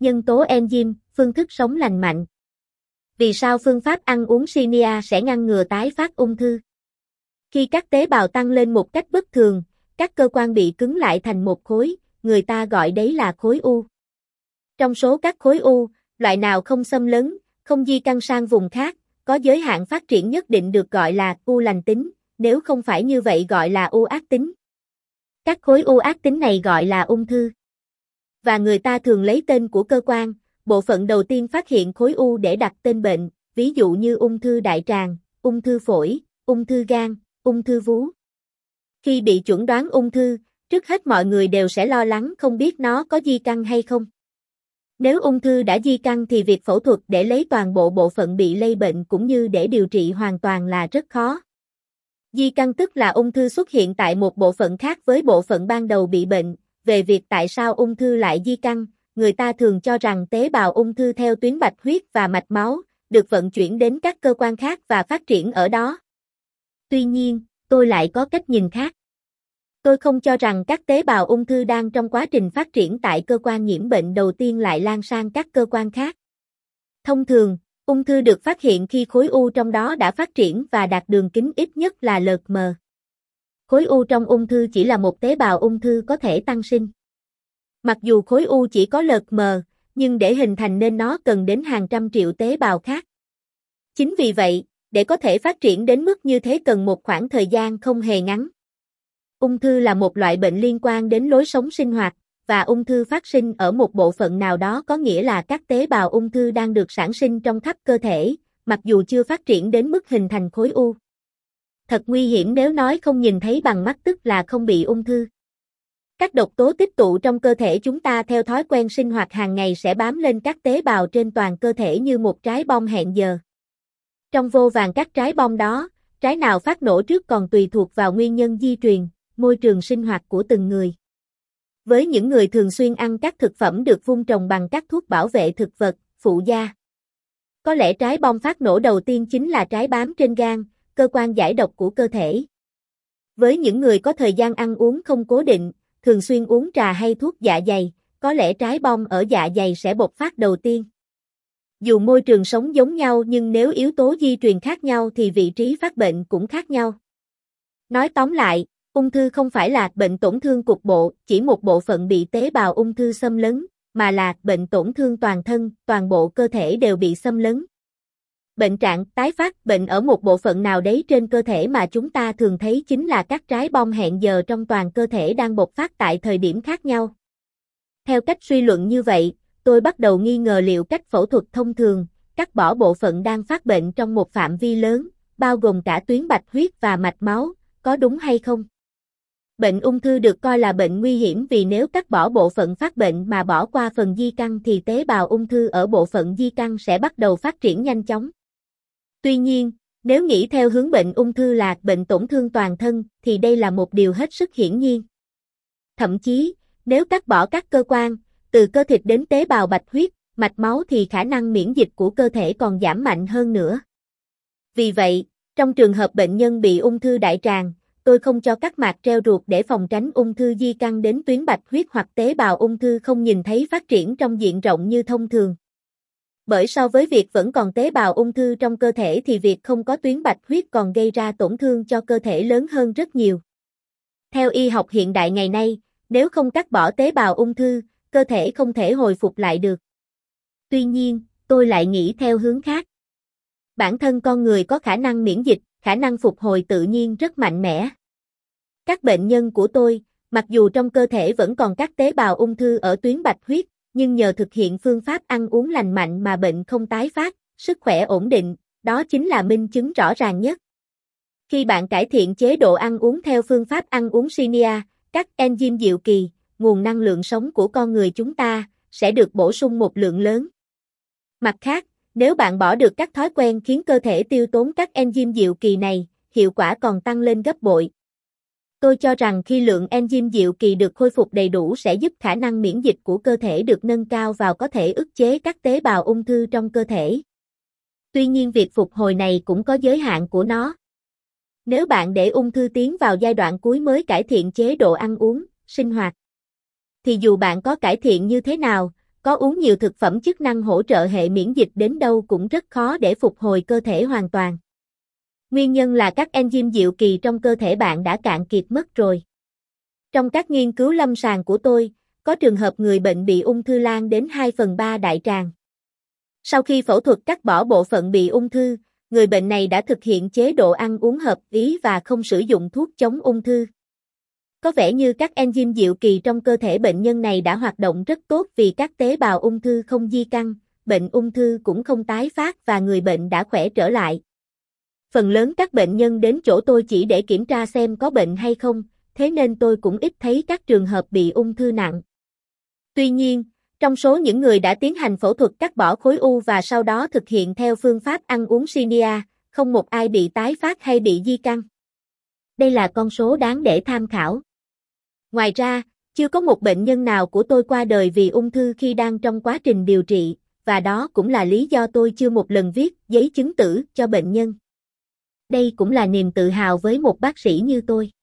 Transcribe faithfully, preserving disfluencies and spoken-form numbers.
Nhân tố enzyme, phương thức sống lành mạnh. Vì sao phương pháp ăn uống Shinya sẽ ngăn ngừa tái phát ung thư? Khi các tế bào tăng lên một cách bất thường, các cơ quan bị cứng lại thành một khối, người ta gọi đấy là khối u. Trong số các khối u, loại nào không xâm lấn, không di căn sang vùng khác, có giới hạn phát triển nhất định được gọi là u lành tính, nếu không phải như vậy gọi là u ác tính. Các khối u ác tính này gọi là ung thư. Và người ta thường lấy tên của cơ quan, bộ phận đầu tiên phát hiện khối u để đặt tên bệnh, ví dụ như ung thư đại tràng, ung thư phổi, ung thư gan, ung thư vú. Khi bị chuẩn đoán ung thư, trước hết mọi người đều sẽ lo lắng không biết nó có di căn hay không. Nếu ung thư đã di căn thì việc phẫu thuật để lấy toàn bộ bộ phận bị lây bệnh cũng như để điều trị hoàn toàn là rất khó. Di căn tức là ung thư xuất hiện tại một bộ phận khác với bộ phận ban đầu bị bệnh. Về việc tại sao ung thư lại di căn, người ta thường cho rằng tế bào ung thư theo tuyến bạch huyết và mạch máu, được vận chuyển đến các cơ quan khác và phát triển ở đó. Tuy nhiên, tôi lại có cách nhìn khác. Tôi không cho rằng các tế bào ung thư đang trong quá trình phát triển tại cơ quan nhiễm bệnh đầu tiên lại lan sang các cơ quan khác. Thông thường, ung thư được phát hiện khi khối u trong đó đã phát triển và đạt đường kính ít nhất là lờ mờ. Khối u trong ung thư chỉ là một tế bào ung thư có thể tăng sinh. Mặc dù khối u chỉ có lờ mờ, nhưng để hình thành nên nó cần đến hàng trăm triệu tế bào khác. Chính vì vậy, để có thể phát triển đến mức như thế cần một khoảng thời gian không hề ngắn. Ung thư là một loại bệnh liên quan đến lối sống sinh hoạt, và ung thư phát sinh ở một bộ phận nào đó có nghĩa là các tế bào ung thư đang được sản sinh trong khắp cơ thể, mặc dù chưa phát triển đến mức hình thành khối u. Thật nguy hiểm nếu nói không nhìn thấy bằng mắt tức là không bị ung thư. Các độc tố tích tụ trong cơ thể chúng ta theo thói quen sinh hoạt hàng ngày sẽ bám lên các tế bào trên toàn cơ thể như một trái bom hẹn giờ. Trong vô vàn các trái bom đó, trái nào phát nổ trước còn tùy thuộc vào nguyên nhân di truyền, môi trường sinh hoạt của từng người. Với những người thường xuyên ăn các thực phẩm được vun trồng bằng các thuốc bảo vệ thực vật, phụ gia, có lẽ trái bom phát nổ đầu tiên chính là trái bám trên gan, cơ quan giải độc của cơ thể. Với những người có thời gian ăn uống không cố định, thường xuyên uống trà hay thuốc dạ dày, có lẽ trái bom ở dạ dày sẽ bộc phát đầu tiên. Dù môi trường sống giống nhau nhưng nếu yếu tố di truyền khác nhau thì vị trí phát bệnh cũng khác nhau. Nói tóm lại, ung thư không phải là bệnh tổn thương cục bộ, chỉ một bộ phận bị tế bào ung thư xâm lấn, mà là bệnh tổn thương toàn thân, toàn bộ cơ thể đều bị xâm lấn. Bệnh trạng tái phát bệnh ở một bộ phận nào đấy trên cơ thể mà chúng ta thường thấy chính là các trái bom hẹn giờ trong toàn cơ thể đang bộc phát tại thời điểm khác nhau. Theo cách suy luận như vậy, tôi bắt đầu nghi ngờ liệu cách phẫu thuật thông thường, cắt bỏ bộ phận đang phát bệnh trong một phạm vi lớn, bao gồm cả tuyến bạch huyết và mạch máu, có đúng hay không? Bệnh ung thư được coi là bệnh nguy hiểm vì nếu cắt bỏ bộ phận phát bệnh mà bỏ qua phần di căn thì tế bào ung thư ở bộ phận di căn sẽ bắt đầu phát triển nhanh chóng. Tuy nhiên, nếu nghĩ theo hướng bệnh ung thư là bệnh tổn thương toàn thân thì đây là một điều hết sức hiển nhiên. Thậm chí, nếu cắt bỏ các cơ quan, từ cơ thịt đến tế bào bạch huyết, mạch máu thì khả năng miễn dịch của cơ thể còn giảm mạnh hơn nữa. Vì vậy, trong trường hợp bệnh nhân bị ung thư đại tràng, tôi không cho cắt mạc treo ruột để phòng tránh ung thư di căn đến tuyến bạch huyết hoặc tế bào ung thư không nhìn thấy phát triển trong diện rộng như thông thường. Bởi so với việc vẫn còn tế bào ung thư trong cơ thể thì việc không có tuyến bạch huyết còn gây ra tổn thương cho cơ thể lớn hơn rất nhiều. Theo y học hiện đại ngày nay, nếu không cắt bỏ tế bào ung thư, cơ thể không thể hồi phục lại được. Tuy nhiên, tôi lại nghĩ theo hướng khác. Bản thân con người có khả năng miễn dịch, khả năng phục hồi tự nhiên rất mạnh mẽ. Các bệnh nhân của tôi, mặc dù trong cơ thể vẫn còn các tế bào ung thư ở tuyến bạch huyết, nhưng nhờ thực hiện phương pháp ăn uống lành mạnh mà bệnh không tái phát, sức khỏe ổn định, đó chính là minh chứng rõ ràng nhất. Khi bạn cải thiện chế độ ăn uống theo phương pháp ăn uống Shinya, các enzyme diệu kỳ, nguồn năng lượng sống của con người chúng ta, sẽ được bổ sung một lượng lớn. Mặt khác, nếu bạn bỏ được các thói quen khiến cơ thể tiêu tốn các enzyme diệu kỳ này, hiệu quả còn tăng lên gấp bội. Tôi cho rằng khi lượng enzyme diệu kỳ được khôi phục đầy đủ sẽ giúp khả năng miễn dịch của cơ thể được nâng cao và có thể ức chế các tế bào ung thư trong cơ thể. Tuy nhiên việc phục hồi này cũng có giới hạn của nó. Nếu bạn để ung thư tiến vào giai đoạn cuối mới cải thiện chế độ ăn uống, sinh hoạt, thì dù bạn có cải thiện như thế nào, có uống nhiều thực phẩm chức năng hỗ trợ hệ miễn dịch đến đâu cũng rất khó để phục hồi cơ thể hoàn toàn. Nguyên nhân là các enzyme diệu kỳ trong cơ thể bạn đã cạn kiệt mất rồi. Trong các nghiên cứu lâm sàng của tôi, có trường hợp người bệnh bị ung thư lan đến hai phần ba đại tràng. Sau khi phẫu thuật cắt bỏ bộ phận bị ung thư, người bệnh này đã thực hiện chế độ ăn uống hợp lý và không sử dụng thuốc chống ung thư. Có vẻ như các enzyme diệu kỳ trong cơ thể bệnh nhân này đã hoạt động rất tốt vì các tế bào ung thư không di căn, bệnh ung thư cũng không tái phát và người bệnh đã khỏe trở lại. Phần lớn các bệnh nhân đến chỗ tôi chỉ để kiểm tra xem có bệnh hay không, thế nên tôi cũng ít thấy các trường hợp bị ung thư nặng. Tuy nhiên, trong số những người đã tiến hành phẫu thuật cắt bỏ khối u và sau đó thực hiện theo phương pháp ăn uống Shinya, không một ai bị tái phát hay bị di căn. Đây là con số đáng để tham khảo. Ngoài ra, chưa có một bệnh nhân nào của tôi qua đời vì ung thư khi đang trong quá trình điều trị, và đó cũng là lý do tôi chưa một lần viết giấy chứng tử cho bệnh nhân. Đây cũng là niềm tự hào với một bác sĩ như tôi.